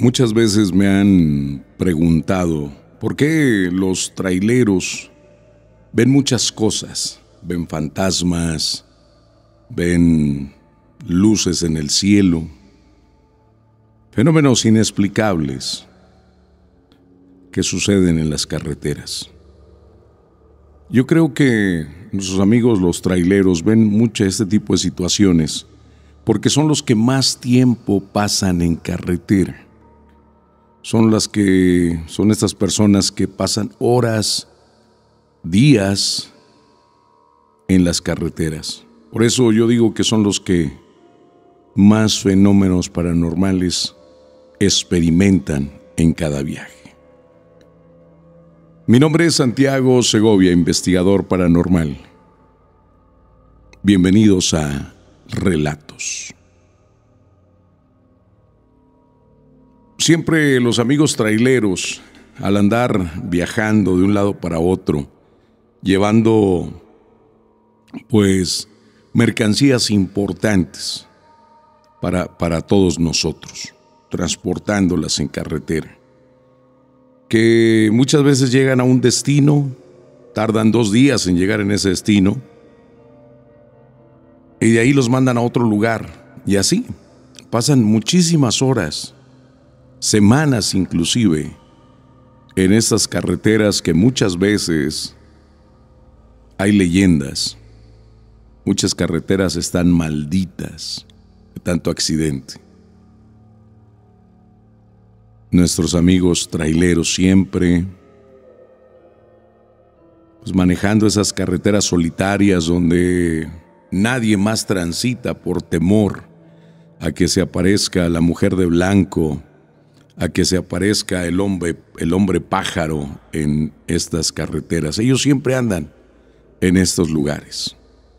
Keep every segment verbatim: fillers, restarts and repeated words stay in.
Muchas veces me han preguntado por qué los traileros ven muchas cosas, ven fantasmas, ven luces en el cielo, fenómenos inexplicables que suceden en las carreteras. Yo creo que nuestros amigos los traileros ven mucho este tipo de situaciones porque son los que más tiempo pasan en carretera. Son las que son estas personas que pasan horas, días en las carreteras. Por eso yo digo que son los que más fenómenos paranormales experimentan en cada viaje. Mi nombre es Santiago Segovia, investigador paranormal. Bienvenidos a Relatos. Siempre los amigos traileros, al andar viajando de un lado para otro, llevando pues mercancías importantes para, para todos nosotros, transportándolas en carretera, que muchas veces llegan a un destino, tardan dos días en llegar en ese destino, y de ahí los mandan a otro lugar, y así pasan muchísimas horas, semanas inclusive, en estas carreteras que muchas veces hay leyendas. Muchas carreteras están malditas de tanto accidente. Nuestros amigos traileros siempre pues manejando esas carreteras solitarias donde nadie más transita por temor a que se aparezca la mujer de blanco, a que se aparezca el hombre, el hombre pájaro en estas carreteras. Ellos siempre andan en estos lugares.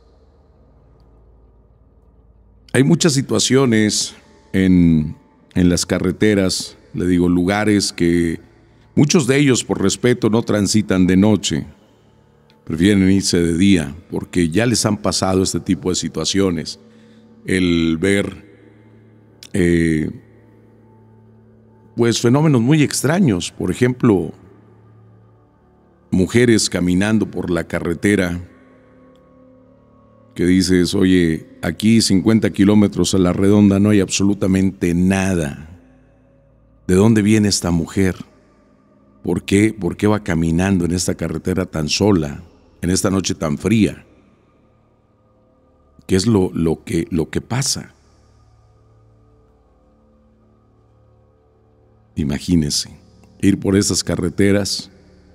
Hay muchas situaciones en, en las carreteras, le digo, lugares que muchos de ellos por respeto no transitan de noche, prefieren irse de día porque ya les han pasado este tipo de situaciones. El ver eh, pues fenómenos muy extraños, por ejemplo, mujeres caminando por la carretera que dices, oye, aquí cincuenta kilómetros a la redonda no hay absolutamente nada. ¿De dónde viene esta mujer? ¿Por qué? ¿Por qué va caminando en esta carretera tan sola, en esta noche tan fría? ¿Qué es lo, lo, que, lo que pasa? Imagínense, ir por esas carreteras,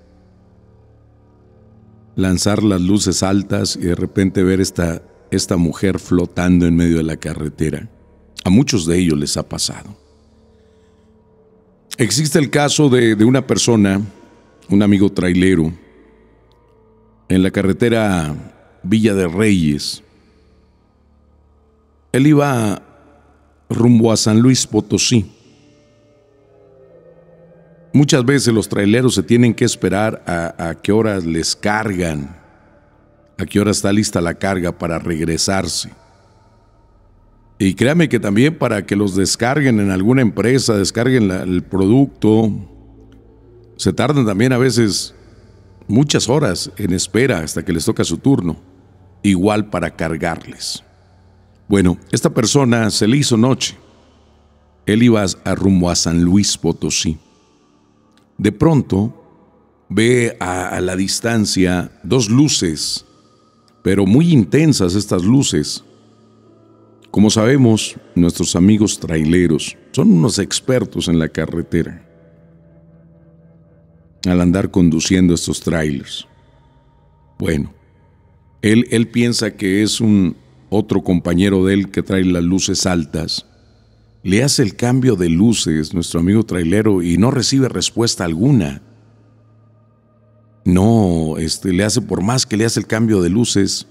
lanzar las luces altas y de repente ver esta, esta mujer flotando en medio de la carretera. A muchos de ellos les ha pasado. Existe el caso de, de una persona, un amigo trailero, en la carretera Villa de Reyes. Él iba rumbo a San Luis Potosí. Muchas veces los traileros se tienen que esperar a, a qué horas les cargan, a qué hora está lista la carga para regresarse. Y créame que también para que los descarguen en alguna empresa, descarguen la, el producto, se tardan también a veces muchas horas en espera hasta que les toca su turno, igual para cargarles. Bueno, esta persona se le hizo noche. Él iba a rumbo a San Luis Potosí. De pronto ve a, a la distancia dos luces, pero muy intensas estas luces. Como sabemos, nuestros amigos traileros son unos expertos en la carretera al andar conduciendo estos trailers. Bueno, él, él piensa que es un otro compañero de él que trae las luces altas. Le hace el cambio de luces, nuestro amigo trailero, y no recibe respuesta alguna. No, este, le hace, por más que le hace el cambio de luces,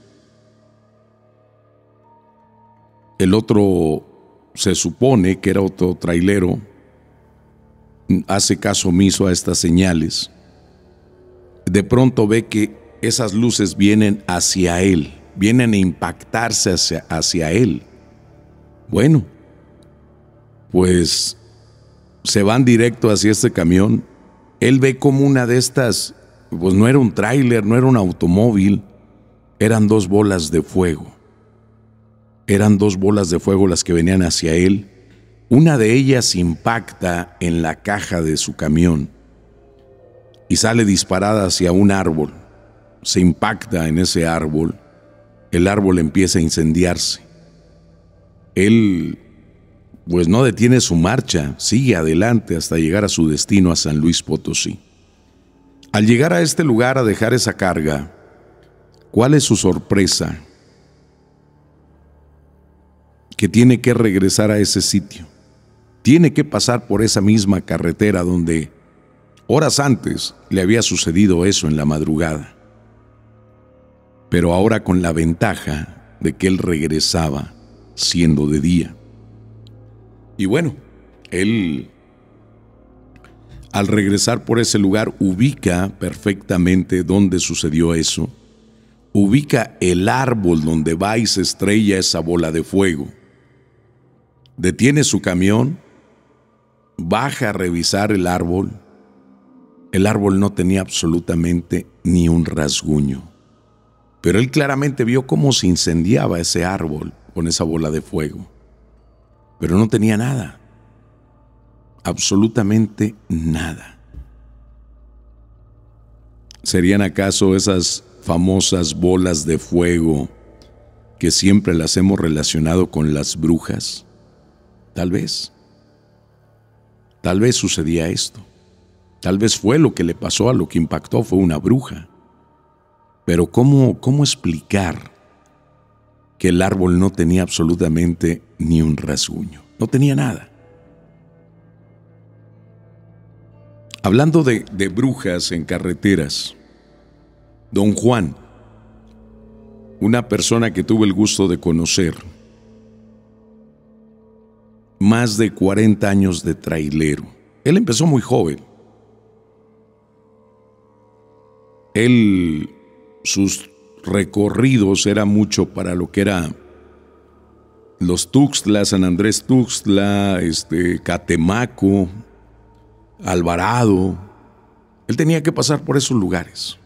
el otro se supone que era otro trailero, hace caso omiso a estas señales. De pronto ve que esas luces vienen hacia él, vienen a impactarse hacia, hacia él. Bueno, pues se van directo hacia este camión. Él ve como una de estas, pues no era un tráiler, no era un automóvil, eran dos bolas de fuego. Eran dos bolas de fuego las que venían hacia él. Una de ellas impacta en la caja de su camión y sale disparada hacia un árbol. Se impacta en ese árbol. El árbol empieza a incendiarse. Él, pues no detiene su marcha, sigue adelante hasta llegar a su destino, a San Luis Potosí. Al llegar a este lugar a dejar esa carga, ¿cuál es su sorpresa? Que tiene que regresar a ese sitio. Tiene que pasar por esa misma carretera donde horas antes le había sucedido eso en la madrugada. Pero ahora con la ventaja de que él regresaba siendo de día. Y bueno, él al regresar por ese lugar ubica perfectamente dónde sucedió eso. Ubica el árbol donde va y se estrella esa bola de fuego. Detiene su camión, baja a revisar el árbol. El árbol no tenía absolutamente ni un rasguño. Pero él claramente vio cómo se incendiaba ese árbol con esa bola de fuego. Pero no tenía nada. Absolutamente nada. ¿Serían acaso esas famosas bolas de fuego que siempre las hemos relacionado con las brujas? Tal vez. Tal vez sucedía esto. Tal vez fue lo que le pasó a lo que impactó, fue una bruja. Pero ¿cómo, cómo explicar que el árbol no tenía absolutamente ni un rasguño? No tenía nada. Hablando de, de brujas en carreteras, don Juan, una persona que tuve el gusto de conocer, más de cuarenta años de trailero. Él empezó muy joven. Él, sus recorridos era mucho para lo que era los Tuxtla, San Andrés Tuxtla, este, Catemaco, Alvarado. Él tenía que pasar por esos lugares.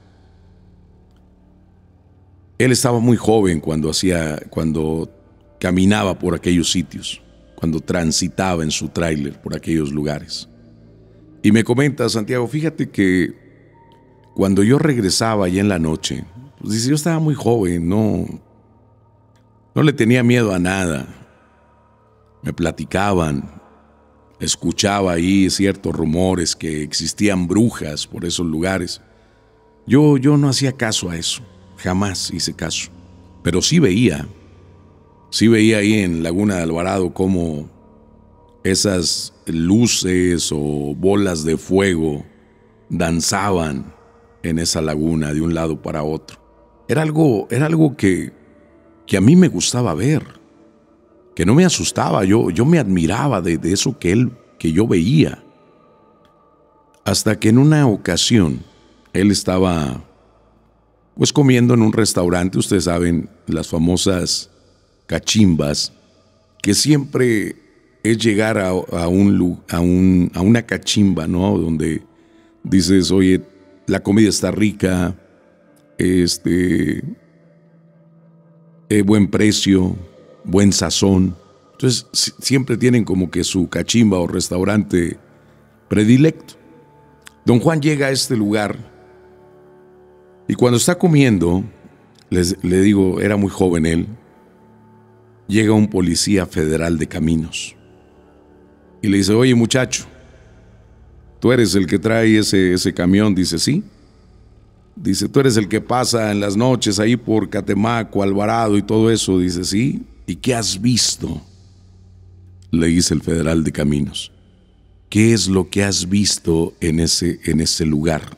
Él estaba muy joven cuando hacía, cuando caminaba por aquellos sitios, cuando transitaba en su tráiler por aquellos lugares. Y me comenta, Santiago, fíjate que cuando yo regresaba allá en la noche, pues dice, yo estaba muy joven, no, no le tenía miedo a nada. Me platicaban, escuchaba ahí ciertos rumores que existían brujas por esos lugares. Yo, yo no hacía caso a eso, jamás hice caso. Pero sí veía, sí veía ahí en Laguna de Alvarado cómo esas luces o bolas de fuego danzaban en esa laguna de un lado para otro. Era algo, era algo que, que a mí me gustaba ver, que no me asustaba, yo, yo me admiraba de, de eso que él, que yo veía. Hasta que en una ocasión él estaba pues comiendo en un restaurante, ustedes saben, las famosas cachimbas, que siempre es llegar a, a, un, a, un, a una cachimba, ¿no? Donde dices, oye, la comida está rica, este, eh, buen precio, buen sazón. Entonces si, siempre tienen como que su cachimba o restaurante predilecto. Don Juan llega a este lugar y cuando está comiendo, les, le digo, era muy joven él, llega un policía federal de caminos y le dice, oye muchacho, ¿tú eres el que trae ese, ese camión? Dice, sí. Dice, ¿tú eres el que pasa en las noches ahí por Catemaco, Alvarado y todo eso? Dice, sí. ¿Y qué has visto? Le dice el federal de caminos. ¿Qué es lo que has visto en ese, en ese lugar?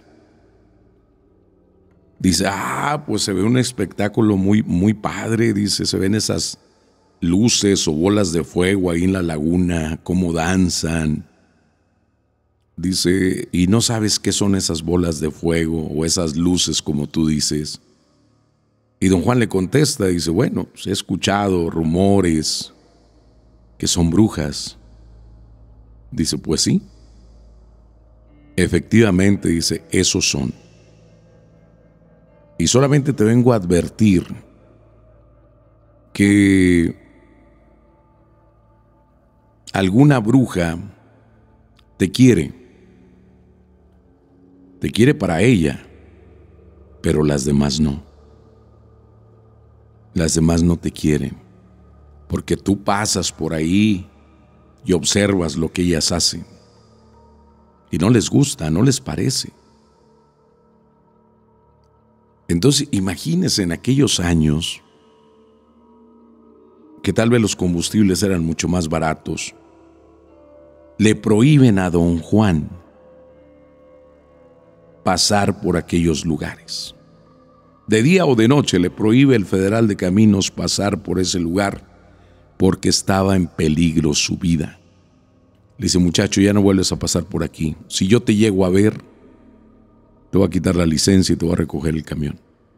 Dice, ah, pues se ve un espectáculo muy, muy padre. Dice, se ven esas luces o bolas de fuego ahí en la laguna, cómo danzan. Dice, ¿y no sabes qué son esas bolas de fuego o esas luces como tú dices? Y don Juan le contesta, dice, bueno, pues he escuchado rumores que son brujas. Dice, pues sí. Efectivamente, dice, esos son. Y solamente te vengo a advertir que alguna bruja te quiere. Te quiere para ella, pero las demás no. Las demás no te quieren, porque tú pasas por ahí y observas lo que ellas hacen. Y no les gusta, no les parece. Entonces, imagínense en aquellos años que tal vez los combustibles eran mucho más baratos. Le prohíben a don Juan pasar por aquellos lugares. De día o de noche le prohíbe el Federal de Caminos pasar por ese lugar porque estaba en peligro su vida. Le dice, muchacho, ya no vuelves a pasar por aquí. Si yo te llego a ver, te voy a quitar la licencia y te voy a recoger el camión.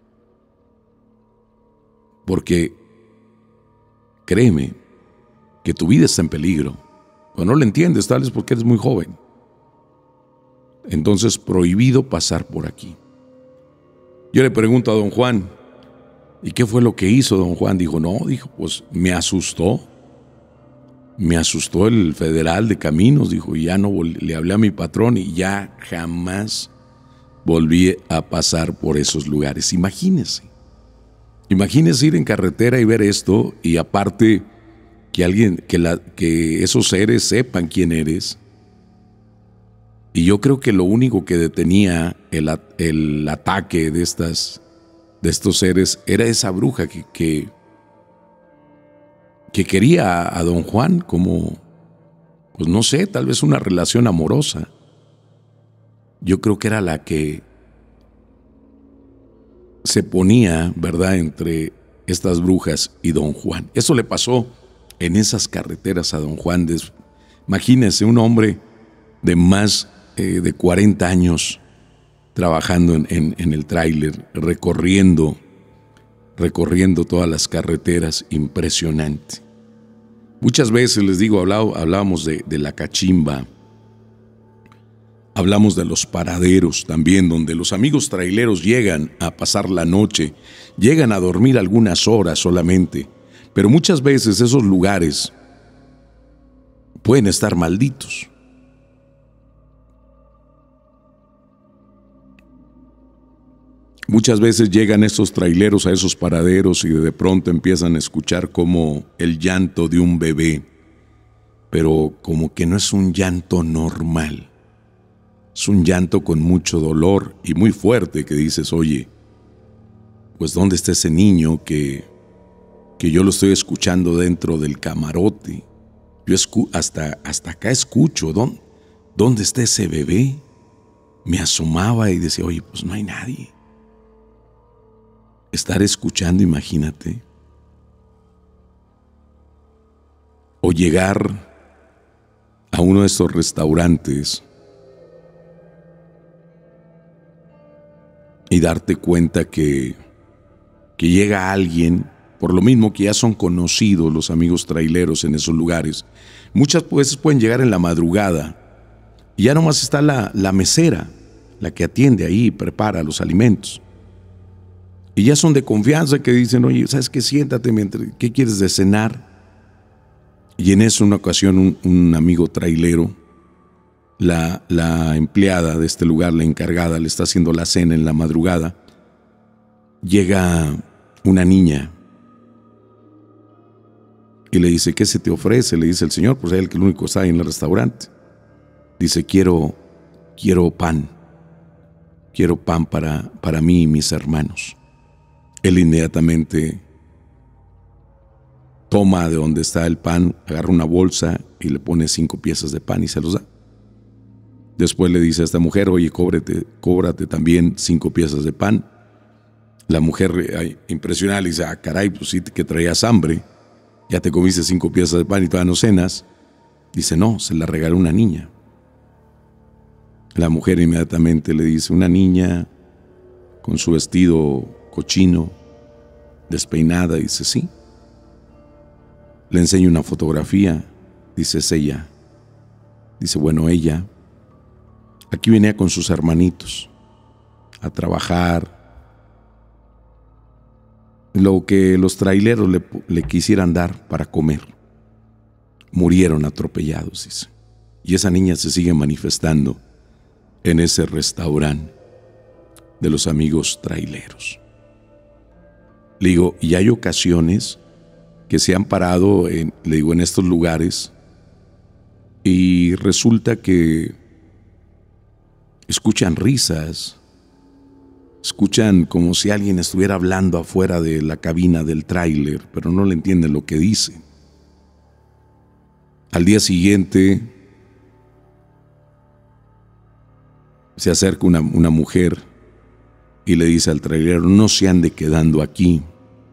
Porque, créeme, que tu vida está en peligro. Pero no lo entiendes, tal vez porque eres muy joven. Entonces, prohibido pasar por aquí. Yo le pregunto a don Juan, ¿y qué fue lo que hizo don Juan? Dijo, no, dijo, pues me asustó. Me asustó el Federal de Caminos, dijo, y ya no le hablé a mi patrón y ya jamás volví a pasar por esos lugares. Imagínese, imagínese ir en carretera y ver esto, y aparte que alguien, que, la, que esos seres sepan quién eres. Y yo creo que lo único que detenía el, el ataque de, estas, de estos seres era esa bruja que, que, que quería a, a don Juan como, pues no sé, tal vez una relación amorosa. Yo creo que era la que se ponía, ¿verdad?, entre estas brujas y don Juan. Eso le pasó en esas carreteras a don Juan. Imagínense un hombre de más eh, de cuarenta años trabajando en, en, en el tráiler, recorriendo, recorriendo todas las carreteras, impresionante. Muchas veces les digo, hablaba, hablábamos de, de la cachimba, hablamos de los paraderos también, donde los amigos traileros llegan a pasar la noche, llegan a dormir algunas horas solamente, pero muchas veces esos lugares pueden estar malditos. Muchas veces llegan estos traileros a esos paraderos y de pronto empiezan a escuchar como el llanto de un bebé, pero como que no es un llanto normal. Es un llanto con mucho dolor y muy fuerte que dices, oye, pues ¿dónde está ese niño que, que yo lo estoy escuchando dentro del camarote? Yo escu hasta, hasta acá escucho, ¿dónde, ¿dónde está ese bebé? Me asomaba y decía, oye, pues no hay nadie. Estar escuchando, imagínate. O llegar a uno de estos restaurantes y darte cuenta que, que llega alguien, por lo mismo que ya son conocidos los amigos traileros en esos lugares. Muchas veces pueden llegar en la madrugada y ya nomás está la, la mesera, la que atiende ahí y prepara los alimentos. Y ya son de confianza que dicen, oye, ¿sabes qué? Siéntate, mientras, ¿qué quieres de cenar? Y en eso, una ocasión, un, un amigo trailero, la, la empleada de este lugar, la encargada, le está haciendo la cena en la madrugada. Llega una niña y le dice, ¿qué se te ofrece? Le dice el señor, pues es el que el único está ahí en el restaurante. Dice, quiero, quiero pan, quiero pan para, para mí y mis hermanos. Él inmediatamente toma de donde está el pan, agarra una bolsa y le pone cinco piezas de pan y se los da. Después le dice a esta mujer, oye, cóbrate, cóbrate también cinco piezas de pan. La mujer, impresionada, le dice, ah, caray, pues sí que traías hambre, ya te comiste cinco piezas de pan y todavía no cenas. Dice, no, se la regaló una niña. La mujer inmediatamente le dice, una niña con su vestido cochino, despeinada, dice, sí. Le enseña una fotografía, dice, es ella. Dice, bueno, ella aquí venía con sus hermanitos a trabajar, lo que los traileros le, le quisieran dar para comer. Murieron atropellados, dice. Y esa niña se sigue manifestando en ese restaurante de los amigos traileros. Le digo, y hay ocasiones que se han parado, en, le digo, en estos lugares, y resulta que escuchan risas, escuchan como si alguien estuviera hablando afuera de la cabina del tráiler, pero no le entienden lo que dice. Al día siguiente se acerca una, una mujer y le dice al trailero, no se ande quedando aquí,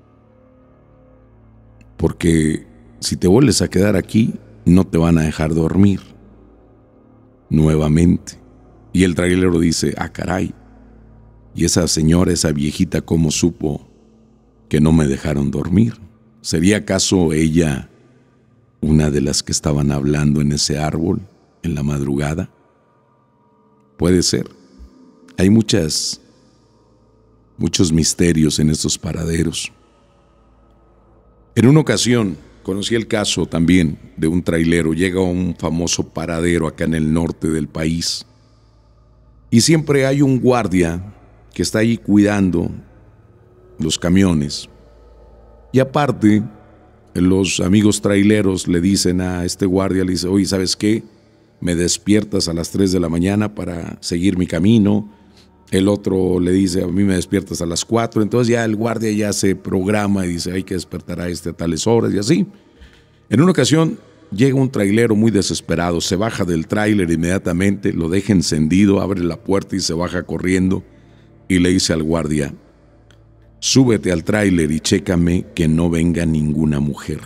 porque si te vuelves a quedar aquí, no te van a dejar dormir nuevamente. Y el trailero dice, ah, caray, y esa señora, esa viejita, ¿cómo supo que no me dejaron dormir? ¿Sería acaso ella una de las que estaban hablando en ese árbol en la madrugada? Puede ser. Hay muchas, muchos misterios en estos paraderos. En una ocasión conocí el caso también de un trailero. Llega a un famoso paradero acá en el norte del país y siempre hay un guardia que está ahí cuidando los camiones. Y aparte, los amigos traileros le dicen a este guardia, le dice, oye, ¿sabes qué? Me despiertas a las tres de la mañana para seguir mi camino. El otro le dice, a mí me despiertas a las cuatro. Entonces ya el guardia ya se programa y dice, hay que despertar a este a tales horas y así. En una ocasión llega un trailero muy desesperado, se baja del tráiler inmediatamente, lo deja encendido, abre la puerta y se baja corriendo y le dice al guardia, súbete al tráiler y chécame que no venga ninguna mujer.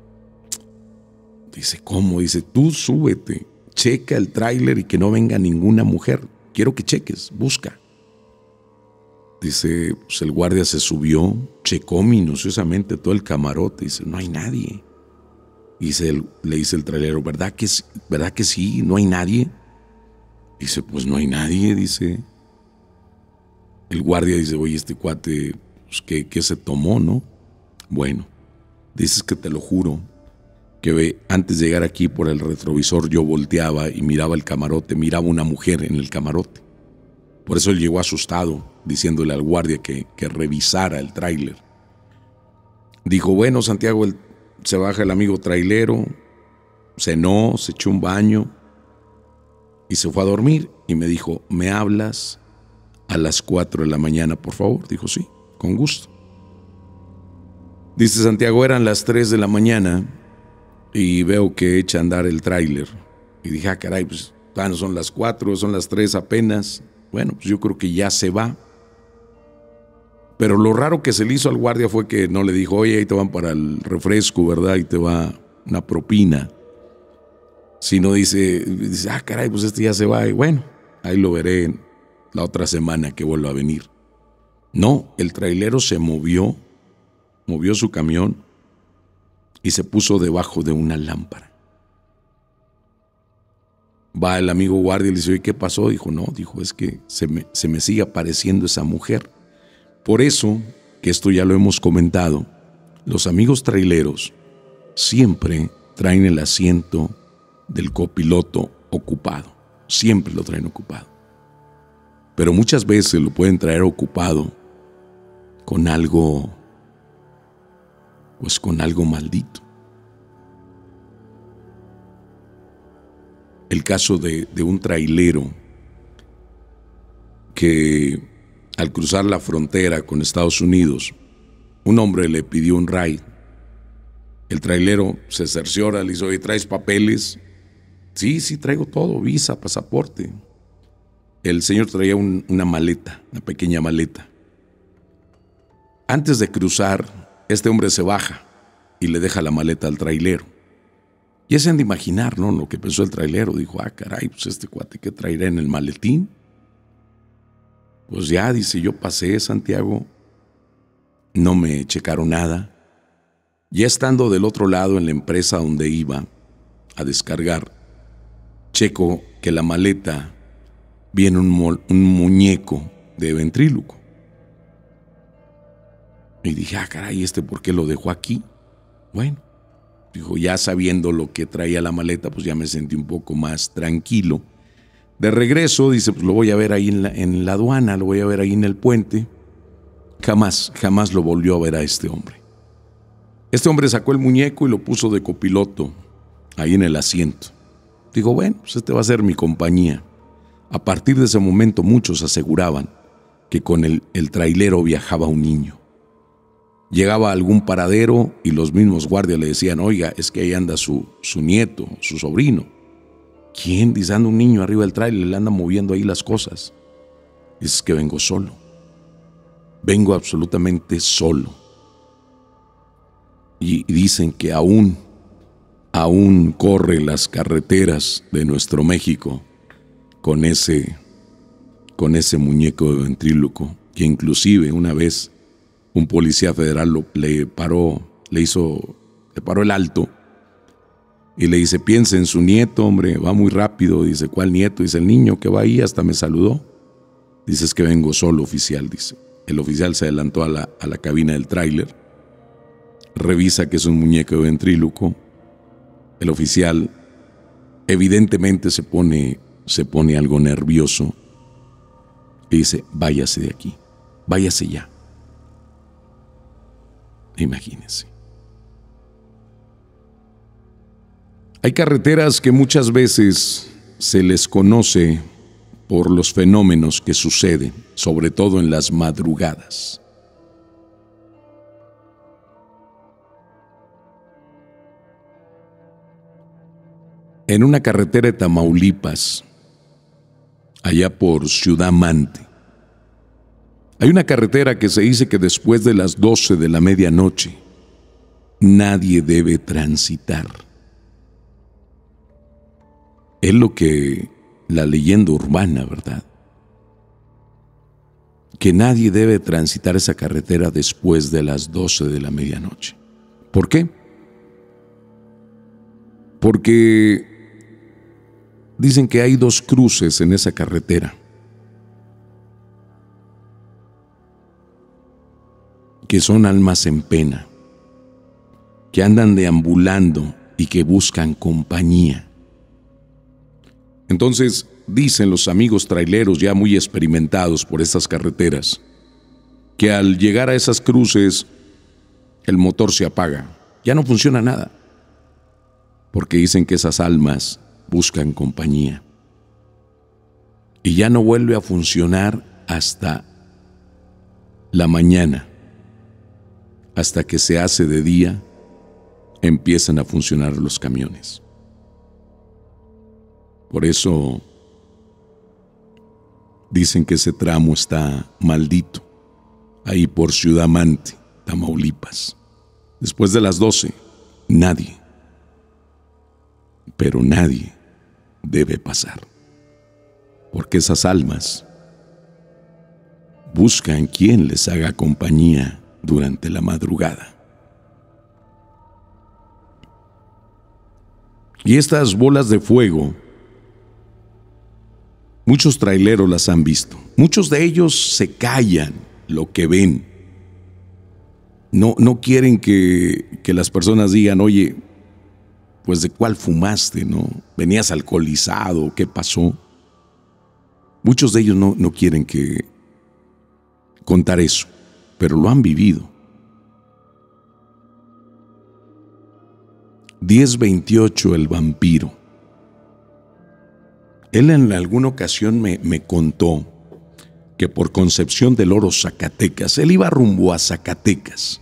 Dice, ¿cómo? Dice, tú súbete, checa el tráiler y que no venga ninguna mujer. Quiero que cheques, busca. Dice, pues el guardia se subió, checó minuciosamente todo el camarote. Dice, no hay nadie. Dice, el, le dice el trailero, ¿verdad que, ¿verdad que sí? ¿No hay nadie? Dice, pues no hay nadie, dice. El guardia dice, oye, este cuate, pues, ¿qué, qué se tomó, no? Bueno, dices que te lo juro, que ve, antes de llegar aquí por el retrovisor yo volteaba y miraba el camarote, miraba una mujer en el camarote. Por eso él llegó asustado, diciéndole al guardia que, que revisara el tráiler. Dijo, bueno, Santiago, el, se baja el amigo trailero, cenó, se echó un baño y se fue a dormir. Y me dijo, ¿me hablas a las cuatro de la mañana, por favor? Dijo, sí, con gusto. Dice Santiago, eran las tres de la mañana y veo que echa a andar el tráiler. Y dije, ah, caray, pues no son las cuatro, son las tres apenas. Bueno, pues yo creo que ya se va. Pero lo raro que se le hizo al guardia fue que no le dijo, oye, ahí te van para el refresco, ¿verdad? Y te va una propina. Sino dice, dice, ah, caray, pues este ya se va. Y bueno, ahí lo veré la otra semana que vuelva a venir. No, el trailero se movió, movió su camión y se puso debajo de una lámpara. Va el amigo guardia y le dice, oye, ¿qué pasó? Dijo, no, dijo, es que se me, se me sigue apareciendo esa mujer. Por eso, que esto ya lo hemos comentado, los amigos traileros siempre traen el asiento del copiloto ocupado. Siempre lo traen ocupado. Pero muchas veces lo pueden traer ocupado con algo, pues con algo maldito. El caso de, de un trailero que al cruzar la frontera con Estados Unidos, un hombre le pidió un ride. El trailero se cerciora, le dice, oye, ¿traes papeles? Sí, sí, traigo todo, visa, pasaporte. El señor traía un, una maleta, una pequeña maleta. Antes de cruzar, este hombre se baja y le deja la maleta al trailero. Y se han de imaginar, ¿no?, lo que pensó el trailero. Dijo, ah, caray, pues este cuate, ¿qué traerá en el maletín? Pues ya, dice, yo pasé, Santiago, no me checaron nada. Ya estando del otro lado en la empresa donde iba a descargar, checo que la maleta viene un, mo- un muñeco de ventríloco. Y dije, ah, caray, ¿este por qué lo dejó aquí? Bueno, dijo, ya sabiendo lo que traía la maleta, pues ya me sentí un poco más tranquilo. De regreso, dice, pues lo voy a ver ahí en la, en la aduana, lo voy a ver ahí en el puente. Jamás, jamás lo volvió a ver a este hombre. Este hombre sacó el muñeco y lo puso de copiloto, ahí en el asiento. Digo, bueno, pues este va a ser mi compañía. A partir de ese momento muchos aseguraban que con el, el trailero viajaba un niño. Llegaba a algún paradero y los mismos guardias le decían, oiga, es que ahí anda su, su nieto, su sobrino. ¿Quién? Dice, anda un niño arriba del tráiler, le anda moviendo ahí las cosas. Dice, es que vengo solo. Vengo absolutamente solo. Y, y dicen que aún, aún corre las carreteras de nuestro México con ese, con ese muñeco de ventríloco, que inclusive una vez un policía federal lo, le paró, le hizo, le paró el alto y le dice, piense en su nieto, hombre, va muy rápido. Dice, ¿cuál nieto? Dice, el niño que va ahí, hasta me saludó. Dice, es que vengo solo, oficial, dice. El oficial se adelantó a la, a la cabina del tráiler, revisa que es un muñeco de ventríloco. El oficial evidentemente se pone, se pone algo nervioso y dice, váyase de aquí, váyase ya. Imagínense. Hay carreteras que muchas veces se les conoce por los fenómenos que suceden, sobre todo en las madrugadas. En una carretera de Tamaulipas, allá por Ciudad Mante, hay una carretera que se dice que después de las doce de la medianoche nadie debe transitar. Es lo que la leyenda urbana, ¿verdad? Que nadie debe transitar esa carretera después de las doce de la medianoche. ¿Por qué? Porque dicen que hay dos cruces en esa carretera. Que son almas en pena, que andan deambulando y que buscan compañía. Entonces, dicen los amigos traileros ya muy experimentados por estas carreteras, que al llegar a esas cruces, el motor se apaga, ya no funciona nada, porque dicen que esas almas buscan compañía. Y ya no vuelve a funcionar hasta la mañana. Hasta que se hace de día, empiezan a funcionar los camiones. Por eso dicen que ese tramo está maldito, ahí por Ciudad Mante, Tamaulipas. Después de las doce, nadie, pero nadie debe pasar, porque esas almas buscan quien les haga compañía durante la madrugada. Y estas bolas de fuego, muchos traileros las han visto. Muchos de ellos se callan lo que ven. No, no quieren que, que las personas digan, oye, pues de cuál fumaste, ¿no? ¿Venías alcoholizado? ¿Qué pasó? Muchos de ellos no, no quieren que contar eso, pero lo han vivido. diez veintiocho, el vampiro. Él en alguna ocasión me, me contó que por Concepción del Oro, Zacatecas, él iba rumbo a Zacatecas.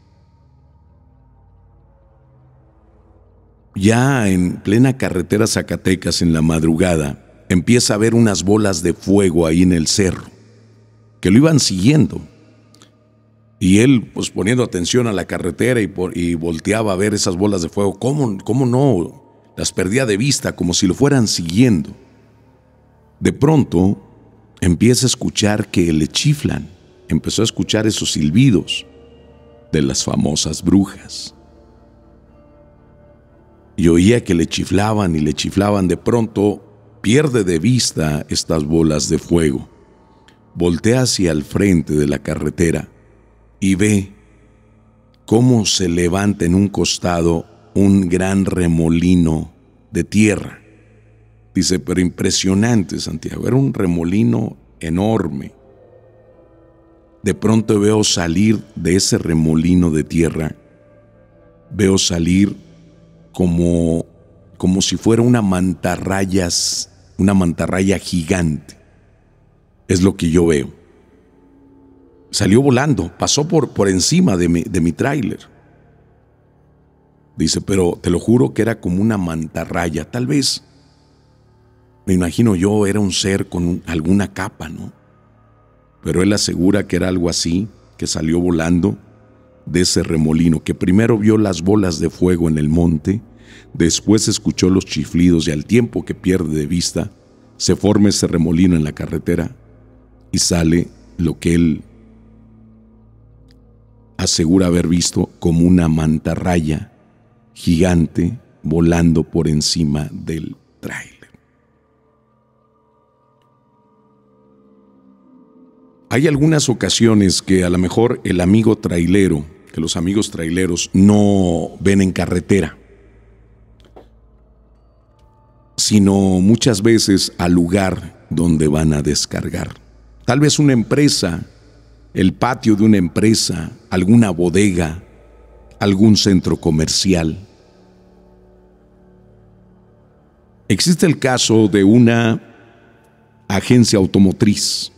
Ya en plena carretera Zacatecas, en la madrugada, empieza a ver unas bolas de fuego ahí en el cerro, que lo iban siguiendo. Y él, pues poniendo atención a la carretera y, por, y volteaba a ver esas bolas de fuego, ¿cómo, cómo no? Las perdía de vista, como si lo fueran siguiendo. De pronto, empieza a escuchar que le chiflan. Empezó a escuchar esos silbidos de las famosas brujas. y oía que le chiflaban y le chiflaban. De pronto pierde de vista estas bolas de fuego. Voltea hacia el frente de la carretera y ve cómo se levanta en un costado un gran remolino de tierra. Dice, pero impresionante, Santiago, era un remolino enorme. De pronto veo salir de ese remolino de tierra, veo salir como, como si fuera una mantarraya, una mantarraya gigante. Es lo que yo veo. Salió volando, pasó por, por encima de mi, de mi tráiler. Dice, pero te lo juro que era como una mantarraya. Tal vez, me imagino yo, era un ser con un, alguna capa, ¿no? Pero él asegura que era algo así, que salió volando de ese remolino, que primero vio las bolas de fuego en el monte, después escuchó los chiflidos y al tiempo que pierde de vista, se forma ese remolino en la carretera y sale lo que él asegura haber visto como una mantarraya gigante volando por encima del tráiler. Hay algunas ocasiones que a lo mejor el amigo trailero, que los amigos traileros no ven en carretera, sino muchas veces al lugar donde van a descargar. Tal vez una empresa, el patio de una empresa, alguna bodega, algún centro comercial. Existe el caso de una agencia automotriz.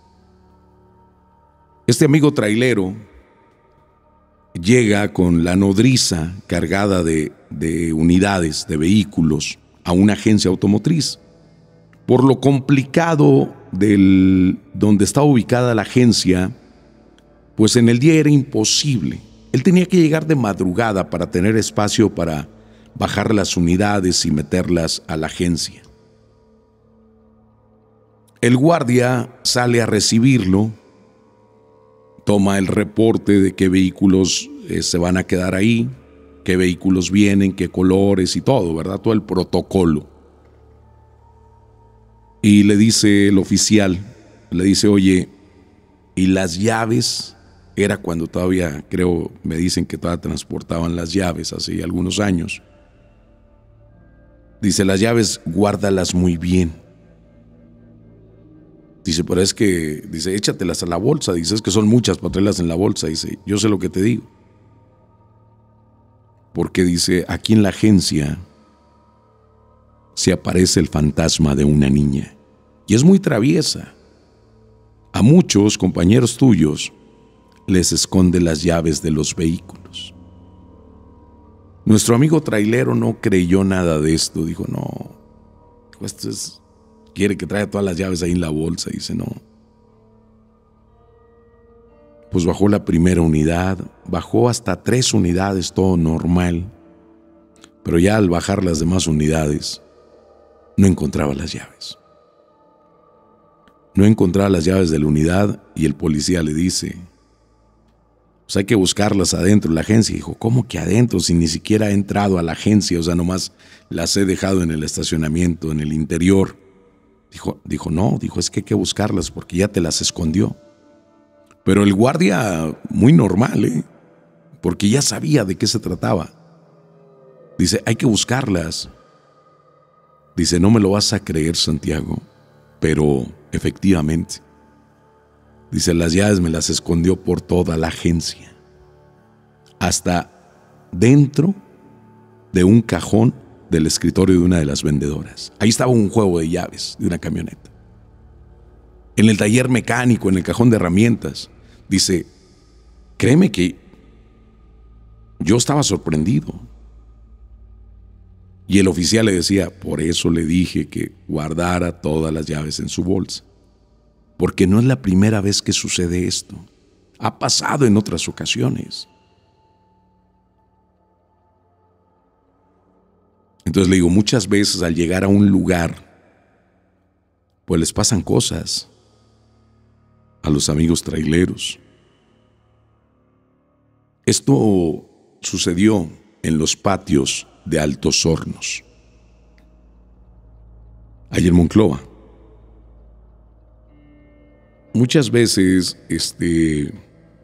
Este amigo trailero llega con la nodriza cargada de, de unidades, de vehículos, a una agencia automotriz. Por lo complicado del donde está ubicada la agencia, pues en el día era imposible. Él tenía que llegar de madrugada para tener espacio para bajar las unidades y meterlas a la agencia. El guardia sale a recibirlo, toma el reporte de qué vehículos eh, se van a quedar ahí, qué vehículos vienen, qué colores y todo, ¿verdad? Todo el protocolo. Y le dice el oficial, le dice, oye, ¿y las llaves? Era cuando todavía, creo, me dicen que todavía transportaban las llaves, hace algunos años. Dice, las llaves, guárdalas muy bien. Dice, pero es que, dice, échatelas a la bolsa. Dice, es que son muchas para traerlas en la bolsa. Dice, yo sé lo que te digo. Porque dice, aquí en la agencia se aparece el fantasma de una niña. Y es muy traviesa. A muchos compañeros tuyos les esconde las llaves de los vehículos. Nuestro amigo trailero no creyó nada de esto. Dijo, no, esto es, quiere que traiga todas las llaves ahí en la bolsa. Dice, no. Pues bajó la primera unidad, bajó hasta tres unidades, todo normal. Pero ya al bajar las demás unidades, no encontraba las llaves. No encontraba las llaves de la unidad y el policía le dice, pues hay que buscarlas adentro de la agencia. Dijo, ¿cómo que adentro? Si ni siquiera he entrado a la agencia, o sea, nomás las he dejado en el estacionamiento, en el interior. Dijo, dijo, no, dijo, es que hay que buscarlas porque ya te las escondió. Pero el guardia, muy normal, ¿eh? Porque ya sabía de qué se trataba. Dice, hay que buscarlas. Dice, no me lo vas a creer, Santiago, pero efectivamente. Dice, las llaves me las escondió por toda la agencia. Hasta dentro de un cajón del escritorio de una de las vendedoras. Ahí estaba un juego de llaves de una camioneta. En el taller mecánico, en el cajón de herramientas. Dice, créeme que yo estaba sorprendido. Y el oficial le decía, por eso le dije que guardara todas las llaves en su bolsa. Porque no es la primera vez que sucede esto. Ha pasado en otras ocasiones. Entonces le digo, muchas veces al llegar a un lugar, pues les pasan cosas a los amigos traileros. Esto sucedió en los patios de Altos Hornos, allá en Monclova. Muchas veces, este,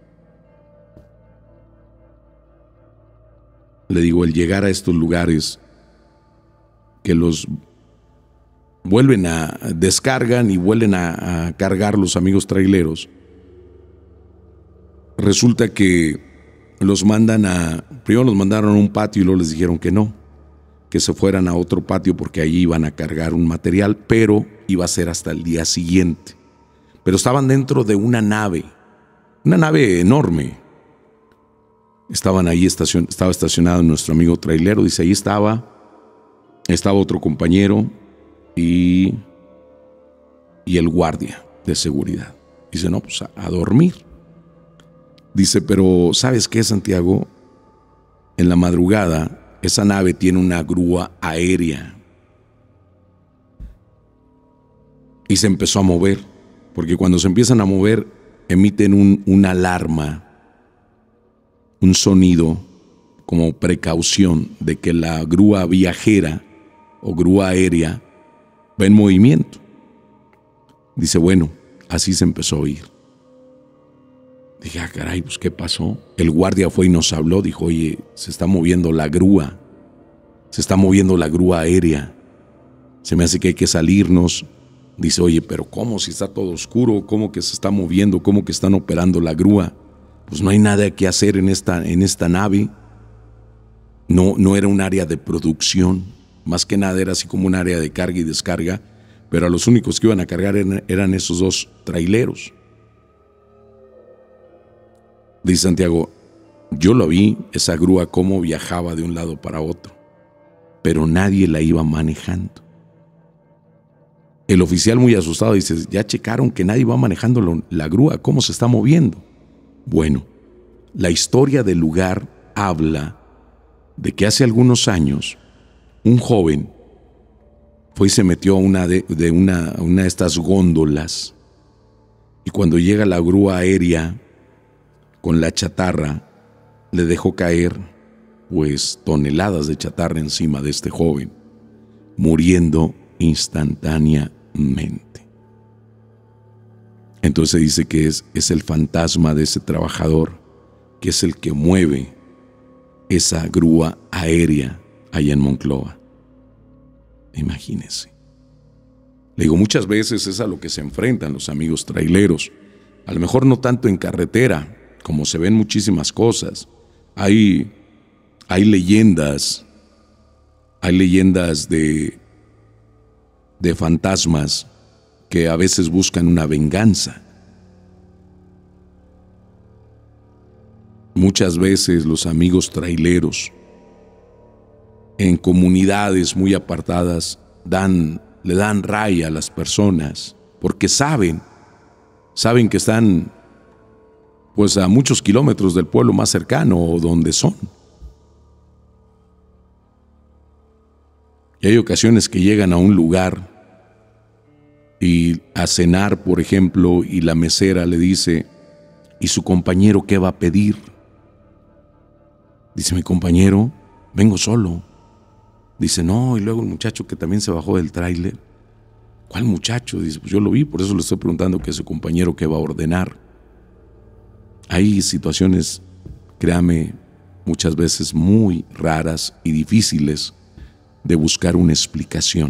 le digo, el llegar a estos lugares que los vuelven a, descargan y vuelven a, a cargar los amigos traileros, resulta que los mandan a, primero los mandaron a un patio y luego les dijeron que no, que se fueran a otro patio porque allí iban a cargar un material, pero iba a ser hasta el día siguiente. Pero estaban dentro de una nave, una nave enorme. Estaban ahí, estacion, estaba estacionado nuestro amigo trailero, dice, ahí estaba, estaba otro compañero y, y el guardia de seguridad. Dice, no, pues a, a dormir. Dice, pero ¿sabes qué, Santiago? En la madrugada, esa nave tiene una grúa aérea. Y se empezó a mover, porque cuando se empiezan a mover, emiten un, una alarma, un sonido como precaución de que la grúa viajera o grúa aérea va en movimiento. Dice, bueno, así se empezó a oír. Dije, ah, caray, pues ¿qué pasó? El guardia fue y nos habló, dijo, oye, se está moviendo la grúa, se está moviendo la grúa aérea, se me hace que hay que salirnos. Dice, oye, pero ¿cómo? Si está todo oscuro, ¿cómo que se está moviendo? ¿Cómo que están operando la grúa? Pues no hay nada que hacer en esta, en esta nave. No, no era un área de producción, más que nada era así como un área de carga y descarga, pero a los únicos que iban a cargar eran, eran esos dos traileros. Dice Santiago, yo lo vi, esa grúa cómo viajaba de un lado para otro, pero nadie la iba manejando. El oficial muy asustado dice, ya checaron que nadie va manejando lo, la grúa, ¿cómo se está moviendo? Bueno, la historia del lugar habla de que hace algunos años un joven fue y se metió a una de, de una, una de estas góndolas, y cuando llega la grúa aérea con la chatarra, le dejó caer pues toneladas de chatarra encima de este joven, muriendo instantáneamente. Entonces dice que es, es el fantasma de ese trabajador, que es el que mueve esa grúa aérea allá en Monclova. Imagínense. Le digo, muchas veces es a lo que se enfrentan los amigos traileros. A lo mejor no tanto en carretera, como se ven muchísimas cosas. Hay, hay leyendas, hay leyendas de, de fantasmas que a veces buscan una venganza. Muchas veces los amigos traileros en comunidades muy apartadas dan, le dan raya a las personas porque saben, saben que están pues a muchos kilómetros del pueblo más cercano o donde son. Y hay ocasiones que llegan a un lugar y a cenar, por ejemplo, y la mesera le dice, ¿y su compañero qué va a pedir? Dice, mi compañero, vengo solo. Dice, no, y luego el muchacho que también se bajó del tráiler. ¿Cuál muchacho? Dice, pues yo lo vi, por eso le estoy preguntando que su compañero qué va a ordenar. Hay situaciones, créame, muchas veces muy raras y difíciles de buscar una explicación,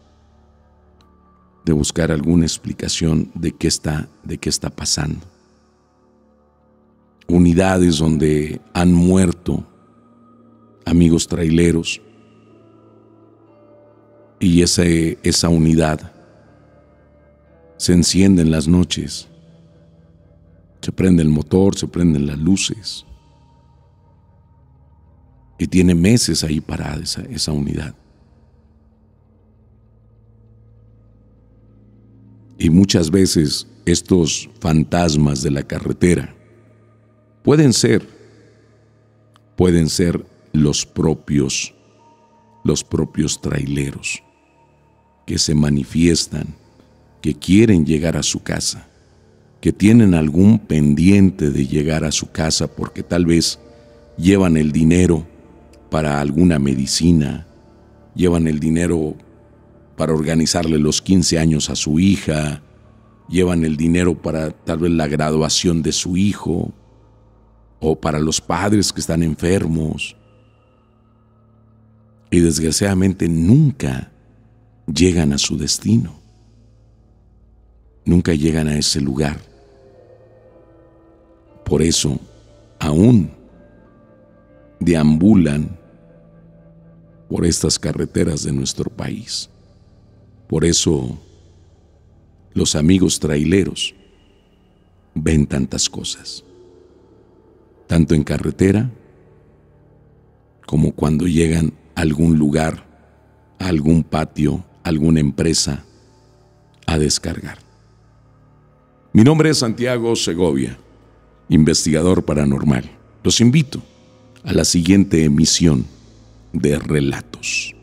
de buscar alguna explicación de qué está, de qué está pasando. Unidades donde han muerto amigos traileros y esa, esa unidad se enciende en las noches. Se prende el motor, se prenden las luces. Y tiene meses ahí parada esa, esa unidad. Y muchas veces estos fantasmas de la carretera pueden ser, pueden ser los propios, los propios traileros que se manifiestan, que quieren llegar a su casa, que tienen algún pendiente de llegar a su casa porque tal vez llevan el dinero para alguna medicina, llevan el dinero para organizarle los quince años a su hija, llevan el dinero para tal vez la graduación de su hijo, o para los padres que están enfermos. Y desgraciadamente nunca llegan a su destino. Nunca llegan a ese lugar. Por eso, aún deambulan por estas carreteras de nuestro país. Por eso, los amigos traileros ven tantas cosas, tanto en carretera como cuando llegan a algún lugar, a algún patio, a alguna empresa, a descargar. Mi nombre es Santiago Segovia, investigador paranormal. Los invito a la siguiente emisión de Relatos.